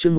chương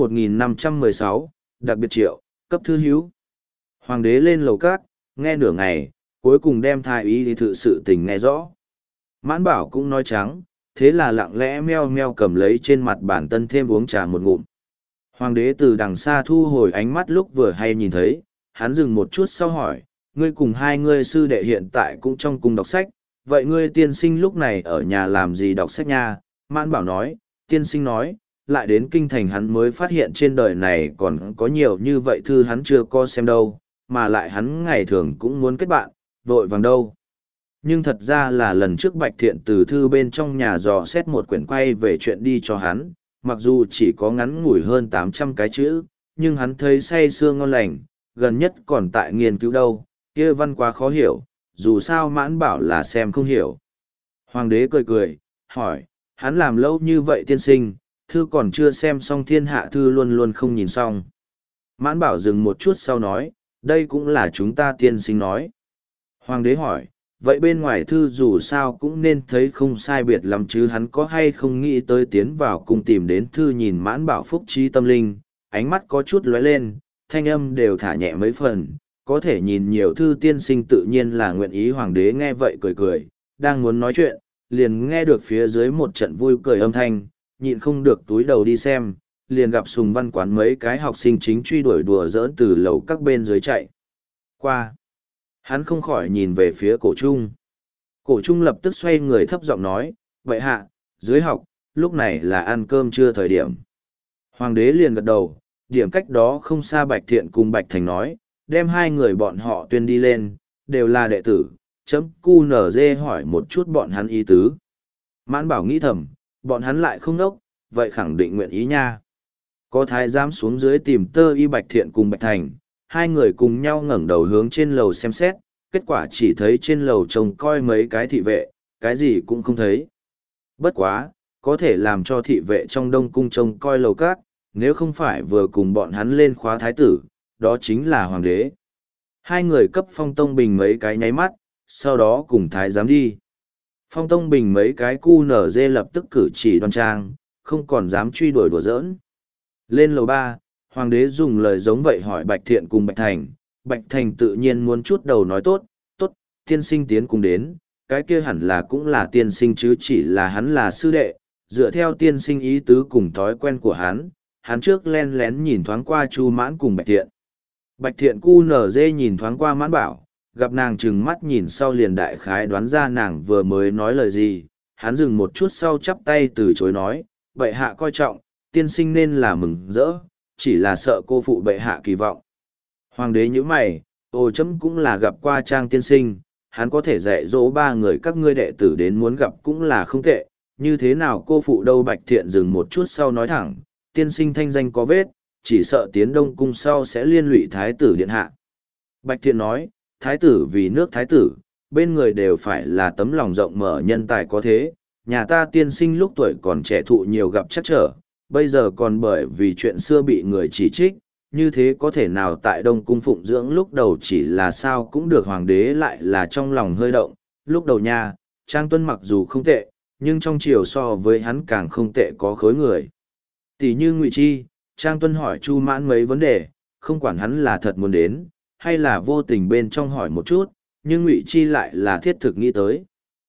1516, đặc biệt triệu, cấp thư hiếu. Hoàng đế lên lầu cát, nghe nửa ngày, cuối cùng đem thái y thì thự sự tình nghe rõ. Mãn Bảo cũng nói trắng, thế là lặng lẽ meo meo cầm lấy trên mặt bản tân thêm uống trà một ngụm. Hoàng đế từ đằng xa thu hồi ánh mắt lúc vừa hay nhìn thấy, hắn dừng một chút sau hỏi, ngươi cùng hai ngươi sư đệ hiện tại cũng trong cung đọc sách, vậy ngươi tiên sinh lúc này ở nhà làm gì đọc sách nha? Mãn Bảo nói, tiên sinh nói, lại đến kinh thành hắn mới phát hiện trên đời này còn có nhiều như vậy thư hắn chưa có xem đâu, mà lại hắn ngày thường cũng muốn kết bạn, vội vàng đâu. Nhưng thật ra là lần trước Bạch Thiện từ thư bên trong nhà dò xét một quyển quay về chuyện đi cho hắn, mặc dù chỉ có ngắn ngủi hơn 800 cái chữ, nhưng hắn thấy say sưa ngon lành, gần nhất còn tại nghiên cứu đâu, kia văn quá khó hiểu, dù sao Mãn Bảo là xem không hiểu. Hoàng đế cười cười, hỏi, hắn làm lâu như vậy tiên sinh, thư còn chưa xem xong thiên hạ thư luôn luôn không nhìn xong. Mãn Bảo dừng một chút sau nói, đây cũng là chúng ta tiên sinh nói. Hoàng đế hỏi, vậy bên ngoài thư dù sao cũng nên thấy không sai biệt lắm chứ hắn có hay không nghĩ tới tiến vào cùng tìm đến thư nhìn Mãn Bảo phúc trí tâm linh, ánh mắt có chút lóe lên, thanh âm đều thả nhẹ mấy phần, có thể nhìn nhiều thư tiên sinh tự nhiên là nguyện ý. Hoàng đế nghe vậy cười cười, đang muốn nói chuyện, liền nghe được phía dưới một trận vui cười âm thanh, nhịn không được túi đầu đi xem, liền gặp Sùng Văn Quán mấy cái học sinh chính truy đuổi đùa giỡn từ lầu các bên dưới chạy qua. Hắn không khỏi nhìn về phía Cổ Trung. Cổ Trung lập tức xoay người thấp giọng nói, vậy hạ, dưới học, lúc này là ăn cơm trưa thời điểm. Hoàng đế liền gật đầu, điểm cách đó không xa Bạch Thiện cùng Bạch Thành nói, đem hai người bọn họ tuyên đi lên, đều là đệ tử, chấm cu nở dê hỏi một chút bọn hắn ý tứ. Mãn Bảo nghĩ thầm, bọn hắn lại không nốc, vậy khẳng định nguyện ý nha. Có thái giám xuống dưới tìm Tơ Y Bạch Thiện cùng Bạch Thành, hai người cùng nhau ngẩng đầu hướng trên lầu xem xét, kết quả chỉ thấy trên lầu trông coi mấy cái thị vệ, cái gì cũng không thấy. Bất quá, có thể làm cho thị vệ trong Đông Cung trông coi lầu các, nếu không phải vừa cùng bọn hắn lên khóa thái tử, đó chính là hoàng đế. Hai người cấp Phong Tông Bình mấy cái nháy mắt, sau đó cùng thái giám đi. Phong Tông Bình mấy cái cu nở dê lập tức cử chỉ đoan trang, không còn dám truy đuổi đùa giỡn. Lên lầu 3, hoàng đế dùng lời giống vậy hỏi Bạch Thiện cùng Bạch Thành. Bạch Thành tự nhiên muốn chút đầu nói tốt, tiên sinh tiến cùng đến, cái kia hẳn là cũng là tiên sinh chứ chỉ là hắn là sư đệ, dựa theo tiên sinh ý tứ cùng thói quen của hắn trước len lén nhìn thoáng qua Chu Mãn cùng Bạch Thiện. Bạch Thiện cu nở dê nhìn thoáng qua Mãn Bảo, gặp nàng trừng mắt nhìn sau liền đại khái đoán ra nàng vừa mới nói lời gì, hắn dừng một chút sau chắp tay từ chối nói, bệ hạ coi trọng, tiên sinh nên là mừng rỡ, chỉ là sợ cô phụ bệ hạ kỳ vọng. Hoàng đế nhíu mày, ồ chấm cũng là gặp qua Trang tiên sinh, hắn có thể dạy dỗ ba người các ngươi đệ tử đến muốn gặp cũng là không tệ, như thế nào cô phụ đâu. Bạch Thiện dừng một chút sau nói thẳng, tiên sinh thanh danh có vết, chỉ sợ tiến Đông Cung sau sẽ liên lụy thái tử điện hạ. Bạch Thiện nói, thái tử vì nước thái tử, bên người đều phải là tấm lòng rộng mở nhân tài có thế, nhà ta tiên sinh lúc tuổi còn trẻ thụ nhiều gặp trắc trở, bây giờ còn bởi vì chuyện xưa bị người chỉ trích, như thế có thể nào tại Đông Cung phụng dưỡng lúc đầu chỉ là sao cũng được. Hoàng đế lại là trong lòng hơi động, lúc đầu nha, Trang Tuân mặc dù không tệ, nhưng trong chiều so với hắn càng không tệ có khối người. Tỷ như Ngụy Chi, Trang Tuân hỏi Chu Mãn mấy vấn đề, không quản hắn là thật muốn đến, hay là vô tình bên trong hỏi một chút, nhưng Ngụy Chi lại là thiết thực nghĩ tới.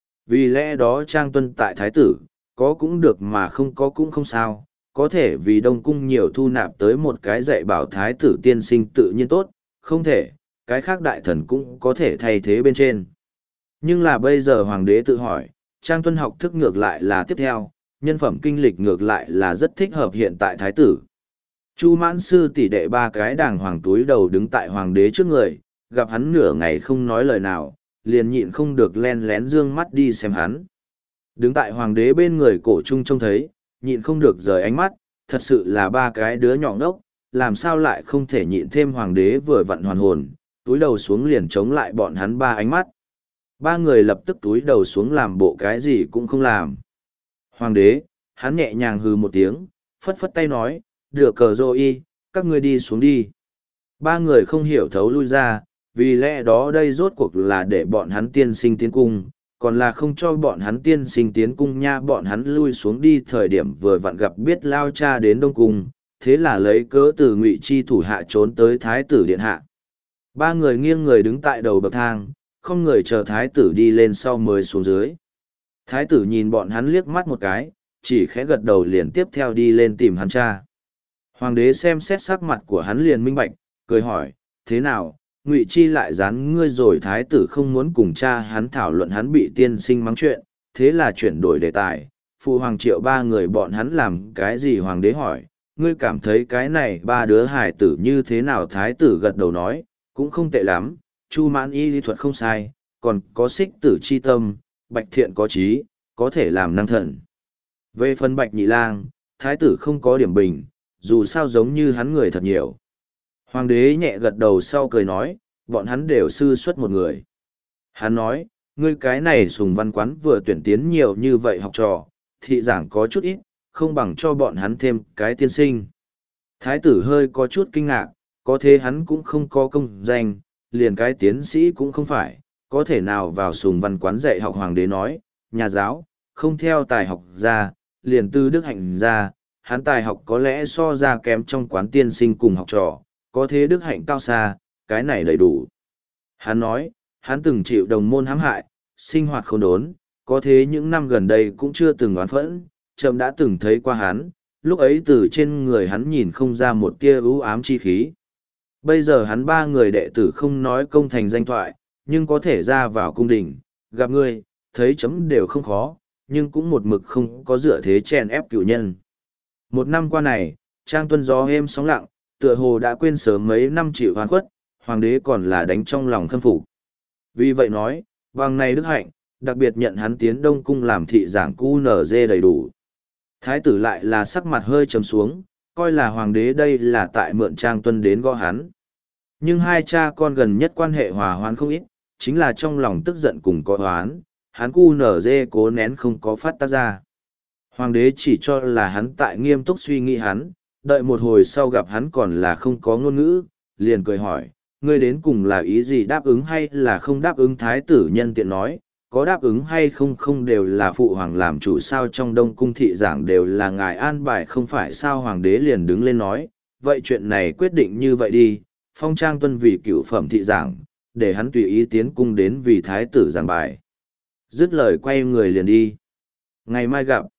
Vì lẽ đó Trang Tuân tại thái tử, có cũng được mà không có cũng không sao, có thể vì Đông Cung nhiều thu nạp tới một cái dạy bảo thái tử tiên sinh tự nhiên tốt, không thể, cái khác đại thần cũng có thể thay thế bên trên. Nhưng là bây giờ hoàng đế tự hỏi, Trang Tuân học thức ngược lại là tiếp theo, nhân phẩm kinh lịch ngược lại là rất thích hợp hiện tại thái tử. Chu Mãn sư tỷ đệ ba cái đàng hoàng túi đầu đứng tại hoàng đế trước người, gặp hắn nửa ngày không nói lời nào, liền nhịn không được len lén dương mắt đi xem hắn. Đứng tại hoàng đế bên người Cổ Trung trông thấy, nhịn không được rời ánh mắt, thật sự là ba cái đứa nhỏ ngốc, làm sao lại không thể nhịn thêm. Hoàng đế vừa vặn hoàn hồn, túi đầu xuống liền chống lại bọn hắn ba ánh mắt. Ba người lập tức túi đầu xuống làm bộ cái gì cũng không làm. Hoàng đế, hắn nhẹ nhàng hừ một tiếng, phất phất tay nói, đưa cờ rô y, các ngươi đi xuống đi. Ba người không hiểu thấu lui ra, vì lẽ đó đây rốt cuộc là để bọn hắn tiên sinh tiến cung, còn là không cho bọn hắn tiên sinh tiến cung nha. Bọn hắn lui xuống đi thời điểm vừa vặn gặp biết lao cha đến Đông Cung, thế là lấy cớ từ Ngụy Chi thủ hạ trốn tới thái tử điện hạ. Ba người nghiêng người đứng tại đầu bậc thang, không người chờ thái tử đi lên sau mới xuống dưới. Thái tử nhìn bọn hắn liếc mắt một cái, chỉ khẽ gật đầu liền tiếp theo đi lên tìm hắn cha. Hoàng đế xem xét sắc mặt của hắn liền minh bạch, cười hỏi, thế nào, Ngụy Chi lại dán ngươi rồi. Thái tử không muốn cùng cha hắn thảo luận hắn bị tiên sinh mắng chuyện, thế là chuyển đổi đề tài. Phụ hoàng Triệu ba người bọn hắn làm cái gì? Hoàng đế hỏi, ngươi cảm thấy cái này ba đứa hài tử như thế nào? Thái tử gật đầu nói, cũng không tệ lắm, Chu Mãn y lý thuật không sai, còn có Xích Tử chi tâm, Bạch Thiện có trí, có thể làm năng thần. Về phần Bạch Nhị Lang, thái tử không có điểm bình, dù sao giống như hắn người thật nhiều. Hoàng đế nhẹ gật đầu sau cười nói, bọn hắn đều sư xuất một người. Hắn nói, ngươi cái này Sùng Văn Quán vừa tuyển tiến nhiều như vậy học trò, thị giảng có chút ít, không bằng cho bọn hắn thêm cái tiên sinh. Thái tử hơi có chút kinh ngạc, có thế hắn cũng không có công danh, liền cái tiến sĩ cũng không phải, có thể nào vào Sùng Văn Quán dạy học? Hoàng đế nói, nhà giáo, không theo tài học ra, liền từ đức hạnh ra, hắn tài học có lẽ so ra kém trong quán tiên sinh cùng học trò, có thế đức hạnh cao xa, cái này đầy đủ. Hắn nói, hắn từng chịu đồng môn hãm hại, sinh hoạt khốn đốn, có thế những năm gần đây cũng chưa từng oán phẫn, trẫm đã từng thấy qua hắn, lúc ấy từ trên người hắn nhìn không ra một tia ưu ám chi khí. Bây giờ hắn ba người đệ tử không nói công thành danh thoại, nhưng có thể ra vào cung đình, gặp ngươi, thấy chấm đều không khó, nhưng cũng một mực không có dựa thế chèn ép cửu nhân. Một năm qua này, Trang Tuân gió êm sóng lặng, tựa hồ đã quên sớm mấy năm chịu hoàn khuất, hoàng đế còn là đánh trong lòng khâm phục. Vì vậy nói, bằng này đức hạnh, đặc biệt nhận hắn tiến Đông Cung làm thị giảng QNZ đầy đủ. Thái tử lại là sắc mặt hơi trầm xuống, coi là hoàng đế đây là tại mượn Trang Tuân đến gõ hắn. Nhưng hai cha con gần nhất quan hệ hòa hoãn không ít, chính là trong lòng tức giận cùng có hoán, hắn QNZ cố nén không có phát tác ra. Hoàng đế chỉ cho là hắn tại nghiêm túc suy nghĩ hắn, đợi một hồi sau gặp hắn còn là không có ngôn ngữ, liền cười hỏi, ngươi đến cùng là ý gì, đáp ứng hay là không đáp ứng? Thái tử nhân tiện nói, có đáp ứng hay không không đều là phụ hoàng làm chủ, sao trong Đông Cung thị giảng đều là ngài an bài không phải sao? Hoàng đế liền đứng lên nói, vậy chuyện này quyết định như vậy đi, phong Trang Tuân vì cửu phẩm thị giảng, để hắn tùy ý tiến cung đến vì thái tử giảng bài. Dứt lời quay người liền đi. Ngày mai gặp.